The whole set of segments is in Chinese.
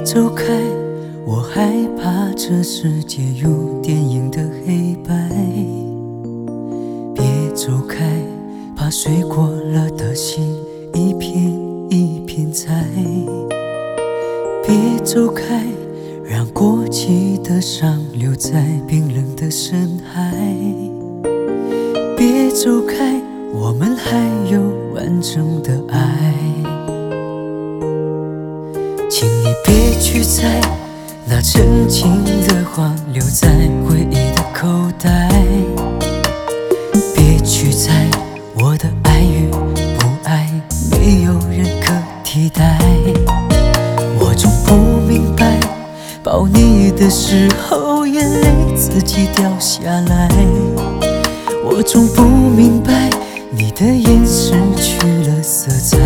走开，我害怕这世界有电影的黑白。别走开，怕睡过了的心一片一片栽。别走开，让过期的伤留在冰冷的深海。别走开，我们还有完整的爱。请你别去猜，那曾经的话留在回忆的口袋。别去猜，我的爱与不爱没有人可替代。我总不明白，抱你的时候眼泪自己掉下来。我总不明白，你的眼失去了色彩。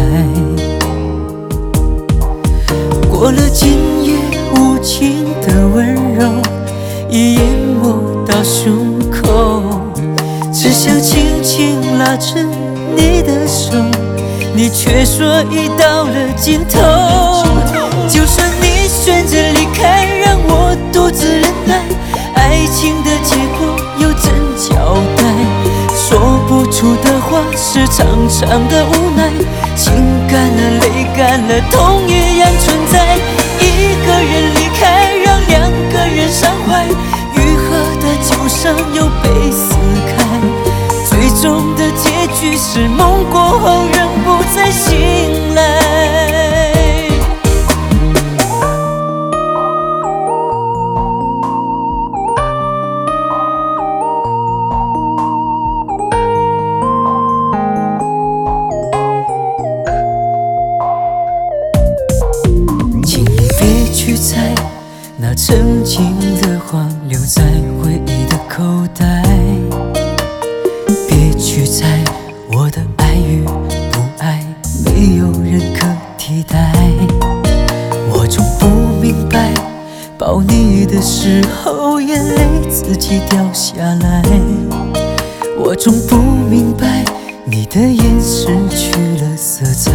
过了今夜无情的温柔，已淹没到胸口。只想轻轻拉着你的手，你却说已到了尽头。就算你选择离开，让我独自忍耐，爱情的结果有真交代。说不出的话是长长的无奈，情干了泪干了痛一样存在。一个人离开，让两个人伤怀，愈合的旧伤又被撕开。最终的结局是梦过后仍不再醒来。请你别去猜，那曾经的话留在回忆的口袋。别去猜，我的爱与不爱没有人可替代。我总不明白，抱你的时候眼泪自己掉下来。我总不明白，你的眼失去了色彩。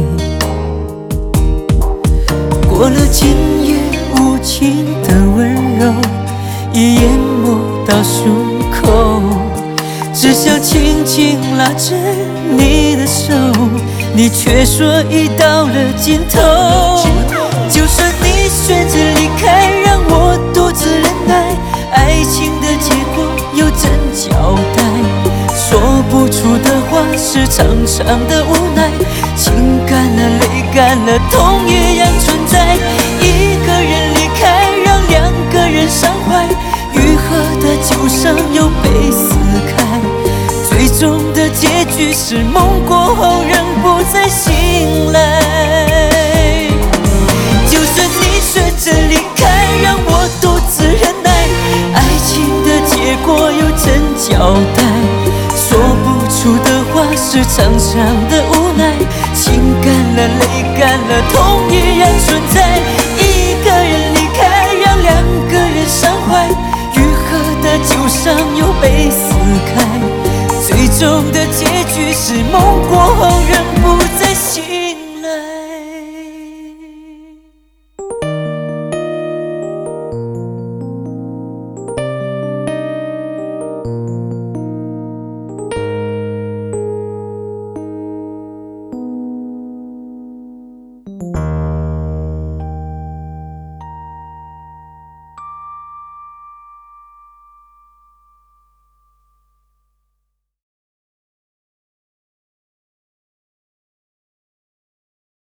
过了今夜无情的温柔，已淹没到胸口。只想轻轻拉着你的手，你却说已到了尽头。就算你选择离开，让我独自忍耐，爱情的结果有真交代。说不出的话是长长的无奈，情干了泪干了痛一样存在。一个人离开，让两个人伤怀，愈合的旧伤又被撕开。最终的结局是梦过后仍不再醒来。就算你选择离开，让我独自忍耐，爱情的结果有真交代。说不出的话是长长的无奈，情干了泪干了痛一样存在。一个人离开，让两个人伤怀，愈合的旧伤又被撕开。最终的结局是梦过后仍不